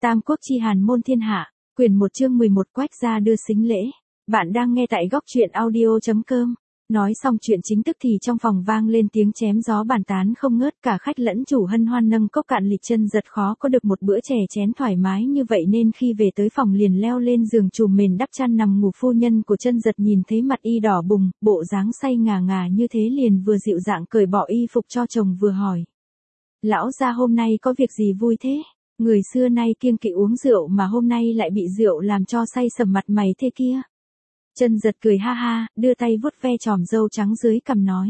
Tam quốc chi hàn môn thiên hạ, quyển 1 chương 11 Quách gia đưa sính lễ. Bạn đang nghe tại góc truyện audio.com. Nói xong chuyện chính tức thì trong phòng vang lên tiếng chém gió bàn tán không ngớt, cả khách lẫn chủ hân hoan nâng cốc cạn lịch. Chân giật khó có được một bữa chè chén thoải mái như vậy nên khi về tới phòng liền leo lên giường trùm mền đắp chăn nằm ngủ. Phu nhân của Chân giật nhìn thấy mặt y đỏ bừng, bộ dáng say ngà ngà như thế liền vừa dịu dàng cởi bỏ y phục cho chồng vừa hỏi: Lão gia hôm nay có việc gì vui thế? Người xưa nay kiêng kỵ uống rượu mà hôm nay lại bị rượu làm cho say sầm mặt mày thế kia. Chân giật cười ha ha, đưa tay vuốt ve chòm râu trắng dưới cằm nói: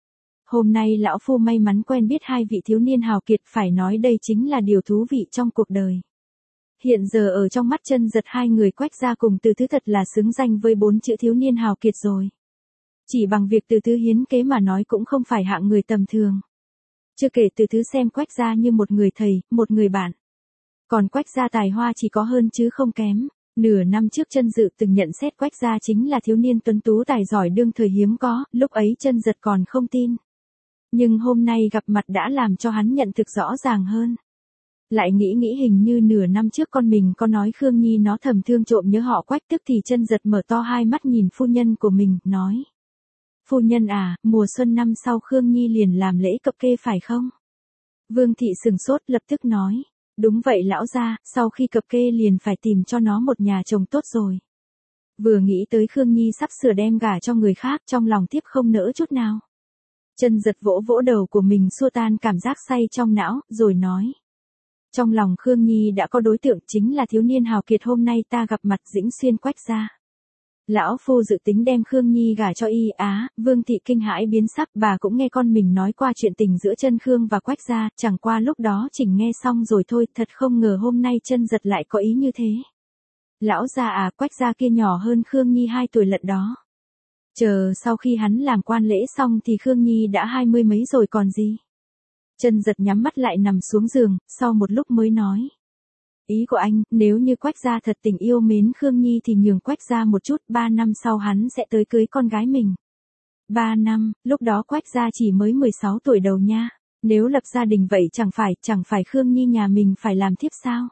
Hôm nay lão phu may mắn quen biết hai vị thiếu niên hào kiệt, phải nói đây chính là điều thú vị trong cuộc đời. Hiện giờ ở trong mắt Chân giật hai người Quách gia cùng Từ Thứ thật là xứng danh với 4 chữ thiếu niên hào kiệt rồi. Chỉ bằng việc Từ Thứ hiến kế mà nói cũng không phải hạng người tầm thường. Chưa kể Từ Thứ xem Quách gia như một người thầy, một người bạn. Còn Quách gia tài hoa chỉ có hơn chứ không kém. Nửa năm trước Chân dự từng nhận xét Quách gia chính là thiếu niên tuấn tú tài giỏi đương thời hiếm có, lúc ấy Chân giật còn không tin. Nhưng hôm nay gặp mặt đã làm cho hắn nhận thực rõ ràng hơn. Lại nghĩ hình như nửa năm trước con mình có nói Khương Nhi nó thầm thương trộm nhớ họ Quách, tức thì Chân giật mở to hai mắt nhìn phu nhân của mình, nói: Phu nhân à, mùa xuân năm sau Khương Nhi liền làm lễ cập kê phải không? Vương thị sừng sốt lập tức nói: Đúng vậy lão gia, sau khi cập kê liền phải tìm cho nó một nhà chồng tốt rồi. Vừa nghĩ tới Khương Nhi sắp sửa đem gả cho người khác, trong lòng tiếp không nỡ chút nào. Chân giật vỗ vỗ đầu của mình xua tan cảm giác say trong não, rồi nói: Trong lòng Khương Nhi đã có đối tượng, chính là thiếu niên hào kiệt hôm nay ta gặp mặt Dĩnh Xuyên Quách gia. Lão phu dự tính đem Khương Nhi gả cho y. Á, Vương thị kinh hãi biến sắc, bà cũng nghe con mình nói qua chuyện tình giữa Chân Khương và Quách gia, chẳng qua lúc đó chỉnh nghe xong rồi thôi, thật không ngờ hôm nay Chân giật lại có ý như thế. Lão gia à, Quách gia kia nhỏ hơn Khương Nhi 2 tuổi lận đó. Chờ sau khi hắn làm quan lễ xong thì Khương Nhi đã 20 mấy rồi còn gì. Chân giật nhắm mắt lại nằm xuống giường, sau một lúc mới nói: Ý của anh, nếu như Quách gia thật tình yêu mến Khương Nhi thì nhường Quách gia một chút, 3 năm sau hắn sẽ tới cưới con gái mình. 3 năm, lúc đó Quách gia chỉ mới 16 tuổi đầu nha. Nếu lập gia đình vậy chẳng phải Khương Nhi nhà mình phải làm thiếp sao?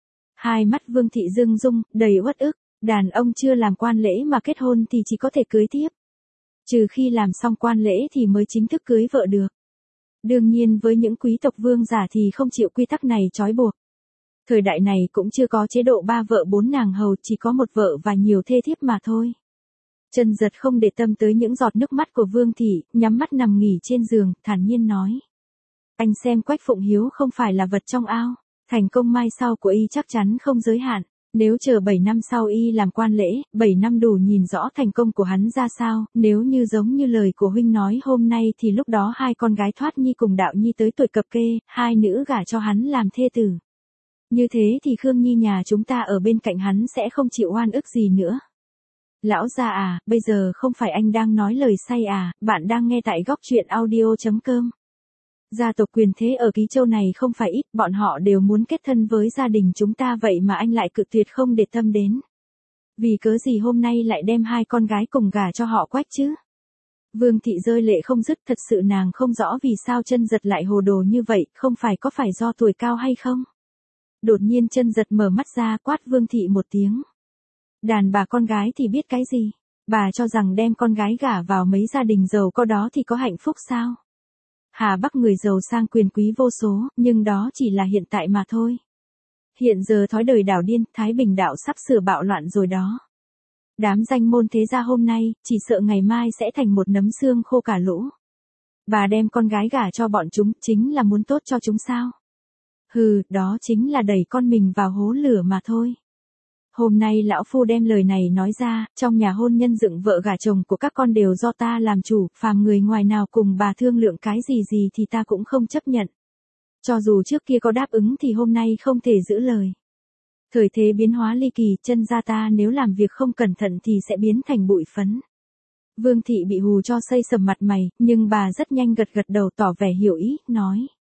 Hai mắt Vương thị rưng rung, đầy uất ức. Đàn ông chưa làm quan lễ mà kết hôn thì chỉ có thể cưới thiếp. Trừ khi làm xong quan lễ thì mới chính thức cưới vợ được. Đương nhiên với những quý tộc vương giả thì không chịu quy tắc này trói buộc. Thời đại này cũng chưa có chế độ 3 vợ 4 nàng hầu, chỉ có một vợ và nhiều thê thiếp mà thôi. Chân giật không để tâm tới những giọt nước mắt của Vương thị, nhắm mắt nằm nghỉ trên giường, thản nhiên nói: Anh xem Quách Phụng Hiếu không phải là vật trong ao, thành công mai sau của y chắc chắn không giới hạn. Nếu chờ 7 năm sau y làm quan lễ, 7 năm đủ nhìn rõ thành công của hắn ra sao, nếu như giống như lời của huynh nói hôm nay thì lúc đó 2 con gái Thoát Nhi cùng Đạo Nhi tới tuổi cập kê, 2 nữ gả cho hắn làm thê tử. Như thế thì Khương Nhi nhà chúng ta ở bên cạnh hắn sẽ không chịu oan ức gì nữa. Lão gia à, bây giờ không phải anh đang nói lời say à, bạn đang nghe tại góc truyện audio.com. Gia tộc quyền thế ở Ký Châu này không phải ít, bọn họ đều muốn kết thân với gia đình chúng ta, vậy mà anh lại cự tuyệt không để tâm đến. Vì cớ gì hôm nay lại đem 2 con gái cùng gả cho họ Quách chứ? Vương thị rơi lệ không dứt, thật sự nàng không rõ vì sao Chân giật lại hồ đồ như vậy, không phải có phải do tuổi cao hay không? Đột nhiên Chân giật mở mắt ra, quát Vương thị một tiếng: Đàn bà con gái thì biết cái gì? Bà cho rằng đem con gái gả vào mấy gia đình giàu có đó thì có hạnh phúc sao? Hà Bắc người giàu sang quyền quý vô số, nhưng đó chỉ là hiện tại mà thôi. Hiện giờ thói đời đảo điên, Thái Bình đạo sắp sửa bạo loạn rồi đó. Đám danh môn thế gia hôm nay, chỉ sợ ngày mai sẽ thành một nấm xương khô cả lũ. Bà đem con gái gả cho bọn chúng, chính là muốn tốt cho chúng sao? Hừ, đó chính là đẩy con mình vào hố lửa mà thôi. Hôm nay lão phu đem lời này nói ra, trong nhà hôn nhân dựng vợ gả chồng của các con đều do ta làm chủ, phàm người ngoài nào cùng bà thương lượng cái gì thì ta cũng không chấp nhận. Cho dù trước kia có đáp ứng thì hôm nay không thể giữ lời. Thời thế biến hóa ly kỳ, Chân gia ta nếu làm việc không cẩn thận thì sẽ biến thành bụi phấn. Vương thị bị hù cho xây sầm mặt mày, nhưng bà rất nhanh gật đầu tỏ vẻ hiểu ý, nói: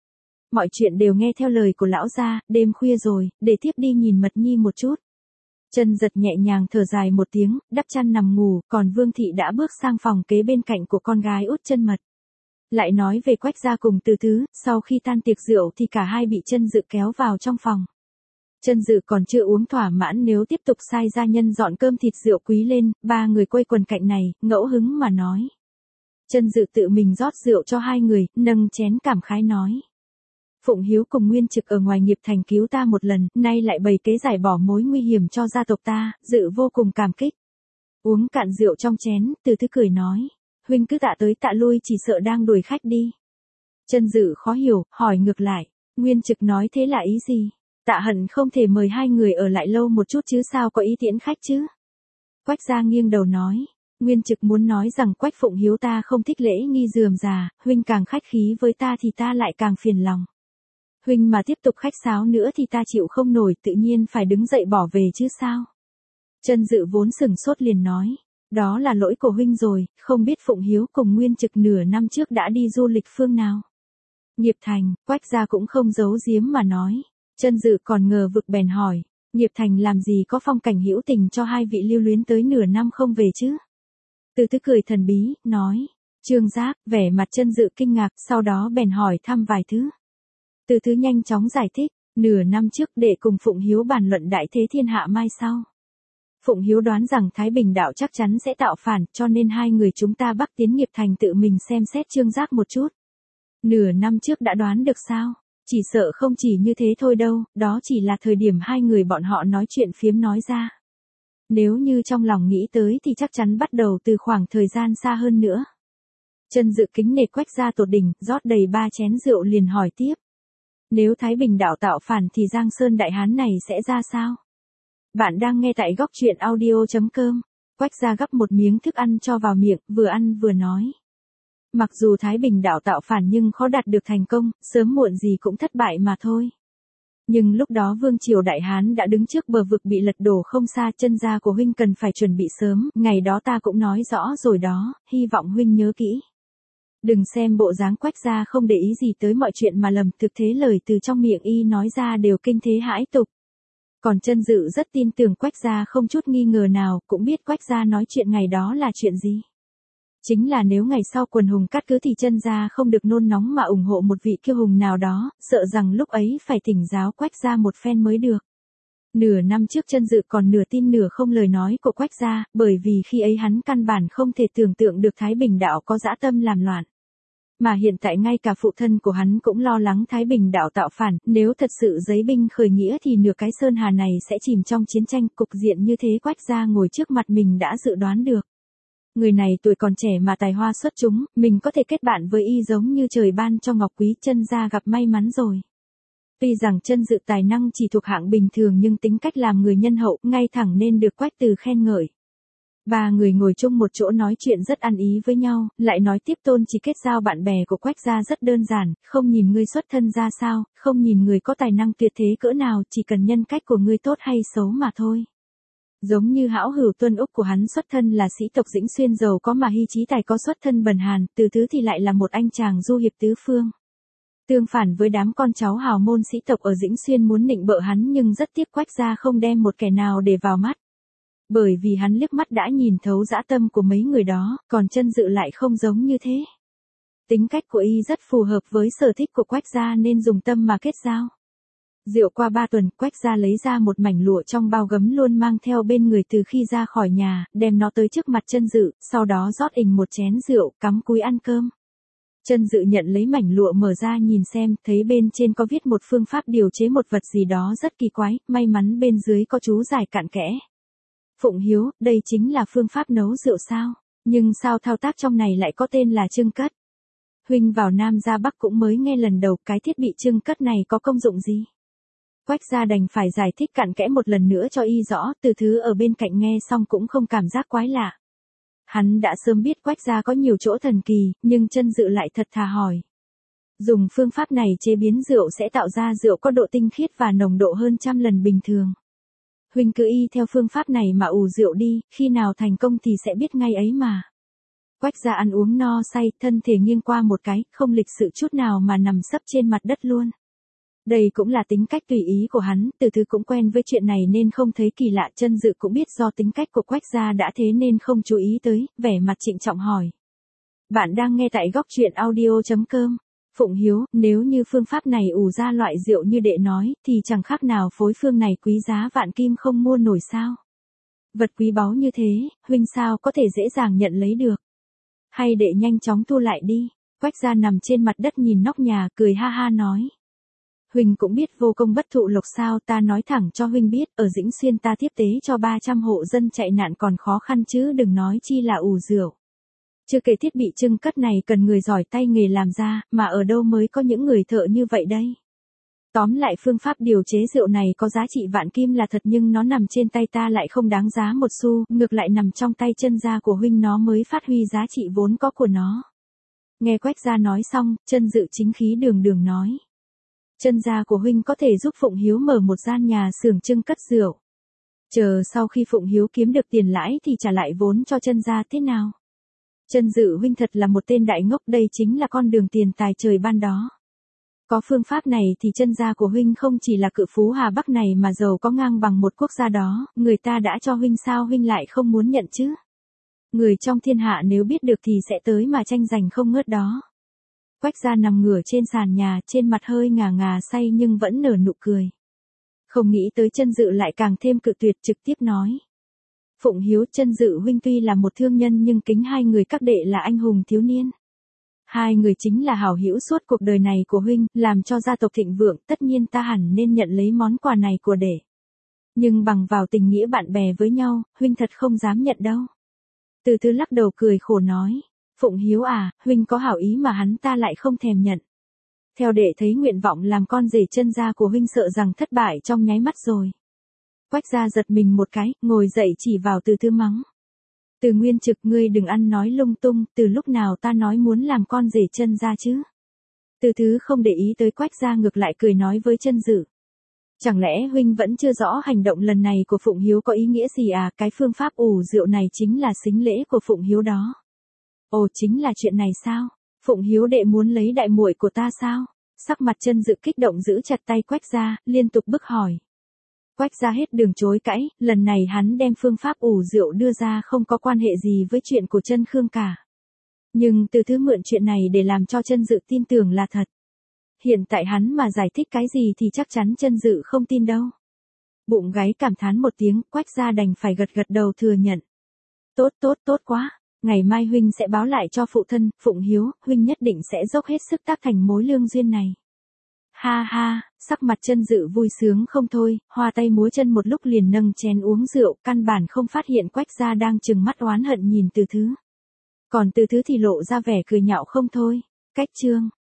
Mọi chuyện đều nghe theo lời của lão gia, đêm khuya rồi, để tiếp đi nhìn Mật Nhi một chút. Chân giật nhẹ nhàng thở dài một tiếng, đắp chăn nằm ngủ, còn Vương thị đã bước sang phòng kế bên cạnh của con gái út Chân Mật. Lại nói về Quách gia cùng Từ Thứ, sau khi tan tiệc rượu thì cả hai bị Chân dự kéo vào trong phòng. Chân Dự còn chưa uống thỏa mãn nếu tiếp tục sai gia nhân dọn cơm thịt rượu quý lên, ba người quây quần cạnh này, ngẫu hứng mà nói. Chân Dự tự mình rót rượu cho hai người, nâng chén cảm khái nói. Phụng Hiếu cùng Nguyên Trực ở ngoài nghiệp thành cứu ta một lần, nay lại bày kế giải bỏ mối nguy hiểm cho gia tộc ta, Dự vô cùng cảm kích. Uống cạn rượu trong chén, Từ Thứ cười nói. Huynh cứ tạ tới tạ lui chỉ sợ đang đuổi khách đi. Chân Dự khó hiểu, hỏi ngược lại. Nguyên Trực nói thế là ý gì? Tạ Hận không thể mời hai người ở lại lâu một chút chứ sao có ý tiễn khách chứ? Quách gia nghiêng đầu nói. Nguyên Trực muốn nói rằng Quách Phụng Hiếu ta không thích lễ nghi rườm rà, huynh càng khách khí với ta thì ta lại càng phiền lòng. Huynh mà tiếp tục khách sáo nữa thì ta chịu không nổi, tự nhiên phải đứng dậy bỏ về chứ sao? Chân Dự vốn sừng sốt liền nói. Đó là lỗi của huynh rồi, không biết Phụng Hiếu cùng Nguyên Trực nửa năm trước đã đi du lịch phương nào. Nghiệp thành, Quách gia cũng không giấu giếm mà nói. Chân Dự còn ngờ vực bèn hỏi. Nghiệp thành làm gì có phong cảnh hữu tình cho hai vị lưu luyến tới nửa năm không về chứ? Từ Thứ cười thần bí, nói. Trương Giác, vẻ mặt Chân Dự kinh ngạc, sau đó bèn hỏi thăm vài thứ. Từ Thứ nhanh chóng giải thích. Nửa năm trước đệ cùng Phụng Hiếu bàn luận đại thế thiên hạ mai sau. Phụng Hiếu đoán rằng Thái Bình đạo chắc chắn sẽ tạo phản, cho nên hai người chúng ta bắc tiến nghiệp thành tự mình xem xét Trương Giác một chút. Nửa năm trước đã đoán được sao? Chỉ sợ không chỉ như thế thôi đâu, đó chỉ là thời điểm hai người bọn họ nói chuyện phiếm nói ra. Nếu như trong lòng nghĩ tới thì chắc chắn bắt đầu từ khoảng thời gian xa hơn nữa. Chân Dự kính nể Quách gia tột đỉnh, rót đầy 3 chén rượu liền hỏi tiếp. Nếu Thái Bình đạo tạo phản thì Giang Sơn Đại Hán này sẽ ra sao? Bạn đang nghe tại góc truyện audio.com. Quách gia gắp một miếng thức ăn cho vào miệng, vừa ăn vừa nói. Mặc dù Thái Bình đạo tạo phản nhưng khó đạt được thành công, sớm muộn gì cũng thất bại mà thôi. Nhưng lúc đó Vương Triều Đại Hán đã đứng trước bờ vực bị lật đổ không xa, chân gia của huynh cần phải chuẩn bị sớm, ngày đó ta cũng nói rõ rồi đó, hy vọng huynh nhớ kỹ. Đừng xem bộ dáng Quách gia không để ý gì tới mọi chuyện mà lầm, thực thế lời từ trong miệng y nói ra đều kinh thế hãi tục. Còn Chân Dự rất tin tưởng Quách gia không chút nghi ngờ nào, cũng biết Quách gia nói chuyện ngày đó là chuyện gì. Chính là nếu ngày sau quần hùng cắt cứ thì Chân gia không được nôn nóng mà ủng hộ một vị kiêu hùng nào đó, sợ rằng lúc ấy phải thỉnh giáo Quách gia một phen mới được. Nửa năm trước Chân Dự còn nửa tin nửa không lời nói của Quách gia, bởi vì khi ấy hắn căn bản không thể tưởng tượng được Thái Bình đạo có dã tâm làm loạn. Mà hiện tại ngay cả phụ thân của hắn cũng lo lắng Thái Bình đạo tạo phản, nếu thật sự giấy binh khởi nghĩa thì nửa cái Sơn Hà này sẽ chìm trong chiến tranh, cục diện như thế Quách gia ngồi trước mặt mình đã dự đoán được. Người này tuổi còn trẻ mà tài hoa xuất chúng, mình có thể kết bạn với y giống như trời ban cho ngọc quý, Chân gia gặp may mắn rồi. Tuy rằng Chân Dự tài năng chỉ thuộc hạng bình thường nhưng tính cách làm người nhân hậu, ngay thẳng nên được Quách Từ khen ngợi. Ba người ngồi chung một chỗ nói chuyện rất ăn ý với nhau, lại nói tiếp Tôn chỉ kết giao bạn bè của Quách gia rất đơn giản, không nhìn ngươi xuất thân ra sao, không nhìn người có tài năng tuyệt thế cỡ nào, chỉ cần nhân cách của ngươi tốt hay xấu mà thôi. Giống như Hão Hữu Tuân Úc của hắn xuất thân là sĩ tộc Dĩnh Xuyên giàu có mà Hy Chí Tài có xuất thân bần hàn, Từ Thứ thì lại là một anh chàng du hiệp tứ phương. Tương phản với đám con cháu hào môn sĩ tộc ở Dĩnh Xuyên muốn nịnh bợ hắn nhưng rất tiếc Quách gia không đem một kẻ nào để vào mắt. Bởi vì hắn liếc mắt đã nhìn thấu dã tâm của mấy người đó, còn Chân Dự lại không giống như thế. Tính cách của y rất phù hợp với sở thích của Quách gia nên dùng tâm mà kết giao. Rượu qua 3 tuần, Quách gia lấy ra một mảnh lụa trong bao gấm luôn mang theo bên người từ khi ra khỏi nhà, đem nó tới trước mặt Chân Dự, sau đó rót ình một chén rượu, cắm cúi ăn cơm. Chân Dự nhận lấy mảnh lụa mở ra nhìn xem, thấy bên trên có viết một phương pháp điều chế một vật gì đó rất kỳ quái, may mắn bên dưới có chú giải cặn kẽ. Phụng Hiếu, đây chính là phương pháp nấu rượu sao? Nhưng sao thao tác trong này lại có tên là chưng cất? Huynh vào Nam ra Bắc cũng mới nghe lần đầu, cái thiết bị chưng cất này có công dụng gì? Quách gia đành phải giải thích cặn kẽ một lần nữa cho y rõ, Từ Thứ ở bên cạnh nghe xong cũng không cảm giác quái lạ. Hắn đã sớm biết Quách gia có nhiều chỗ thần kỳ, nhưng Chân Dự lại thật thà hỏi. Dùng phương pháp này chế biến rượu sẽ tạo ra rượu có độ tinh khiết và nồng độ hơn 100 lần bình thường. Huynh cứ y theo phương pháp này mà ủ rượu đi, khi nào thành công thì sẽ biết ngay ấy mà. Quách gia ăn uống no say, thân thể nghiêng qua một cái, không lịch sự chút nào mà nằm sấp trên mặt đất luôn. Đây cũng là tính cách tùy ý của hắn, Từ Thứ cũng quen với chuyện này nên không thấy kỳ lạ, Chân Dự cũng biết do tính cách của Quách gia đã thế nên không chú ý tới, vẻ mặt trịnh trọng hỏi. Bạn đang nghe tại góc truyện audio.com. Phụng Hiếu, nếu như phương pháp này ủ ra loại rượu như đệ nói, thì chẳng khác nào phối phương này quý giá vạn kim không mua nổi sao. Vật quý báu như thế, huynh sao có thể dễ dàng nhận lấy được. Hay đệ nhanh chóng thu lại đi. Quách gia nằm trên mặt đất nhìn nóc nhà, cười ha ha nói. Huynh cũng biết vô công bất thụ lộc sao, ta nói thẳng cho huynh biết, ở Dĩnh Xuyên ta tiếp tế cho 300 hộ dân chạy nạn còn khó khăn chứ đừng nói chi là ủ rượu. Chưa kể thiết bị trưng cất này cần người giỏi tay nghề làm ra, mà ở đâu mới có những người thợ như vậy đây. Tóm lại phương pháp điều chế rượu này có giá trị vạn kim là thật nhưng nó nằm trên tay ta lại không đáng giá một xu, ngược lại nằm trong tay chân gia của huynh nó mới phát huy giá trị vốn có của nó. Nghe Quách gia nói xong, Chân Dự chính khí đường đường nói. Chân gia của huynh có thể giúp Phụng Hiếu mở một gian nhà xưởng trưng cất rượu. Chờ sau khi Phụng Hiếu kiếm được tiền lãi thì trả lại vốn cho chân gia thế nào? Chân Dự huynh thật là một tên đại ngốc, đây chính là con đường tiền tài trời ban đó. Có phương pháp này thì chân gia của huynh không chỉ là cự phú Hà Bắc này mà giàu có ngang bằng một quốc gia đó, người ta đã cho huynh sao huynh lại không muốn nhận chứ? Người trong thiên hạ nếu biết được thì sẽ tới mà tranh giành không ngớt đó. Quách gia nằm ngửa trên sàn nhà, trên mặt hơi ngà ngà say nhưng vẫn nở nụ cười. Không nghĩ tới Chân Dự lại càng thêm cự tuyệt, trực tiếp nói. Phụng Hiếu, Chân Dự huynh tuy là một thương nhân nhưng kính hai người các đệ là anh hùng thiếu niên. Hai người chính là hảo hữu suốt cuộc đời này của huynh, làm cho gia tộc thịnh vượng, tất nhiên ta hẳn nên nhận lấy món quà này của đệ. Nhưng bằng vào tình nghĩa bạn bè với nhau, huynh thật không dám nhận đâu. Từ Thứ lắc đầu cười khổ nói. Phụng Hiếu à, huynh có hảo ý mà hắn ta lại không thèm nhận. Theo đệ thấy nguyện vọng làm con rể chân gia của huynh sợ rằng thất bại trong nháy mắt rồi. Quách gia giật mình một cái, ngồi dậy chỉ vào Từ Thứ mắng. Từ Nguyên Trực, ngươi đừng ăn nói lung tung, từ lúc nào ta nói muốn làm con rể chân gia chứ? Từ Thứ không để ý tới Quách gia, ngược lại cười nói với Chân Dự. Chẳng lẽ huynh vẫn chưa rõ hành động lần này của Phụng Hiếu có ý nghĩa gì à? Cái phương pháp ủ rượu này chính là sính lễ của Phụng Hiếu đó. Ồ, chính là chuyện này sao? Phụng Hiếu đệ muốn lấy đại muội của ta sao? Sắc mặt Chân Dự kích động giữ chặt tay Quách gia, liên tục bức hỏi. Quách gia hết đường chối cãi, lần này hắn đem phương pháp ủ rượu đưa ra không có quan hệ gì với chuyện của Chân Khương cả. Nhưng Từ Thứ mượn chuyện này để làm cho Chân Dự tin tưởng là thật. Hiện tại hắn mà giải thích cái gì thì chắc chắn Chân Dự không tin đâu. Bụng gáy cảm thán một tiếng, Quách gia đành phải gật gật đầu thừa nhận. Tốt quá. Ngày mai huynh sẽ báo lại cho phụ thân, Phụng Hiếu, huynh nhất định sẽ dốc hết sức tác thành mối lương duyên này. Ha ha, sắc mặt Chân Dự vui sướng không thôi, hoa tay múa chân một lúc liền nâng chén uống rượu, căn bản không phát hiện Quách gia đang trừng mắt oán hận nhìn Từ Thứ. Còn Từ Thứ thì lộ ra vẻ cười nhạo không thôi. Cách chương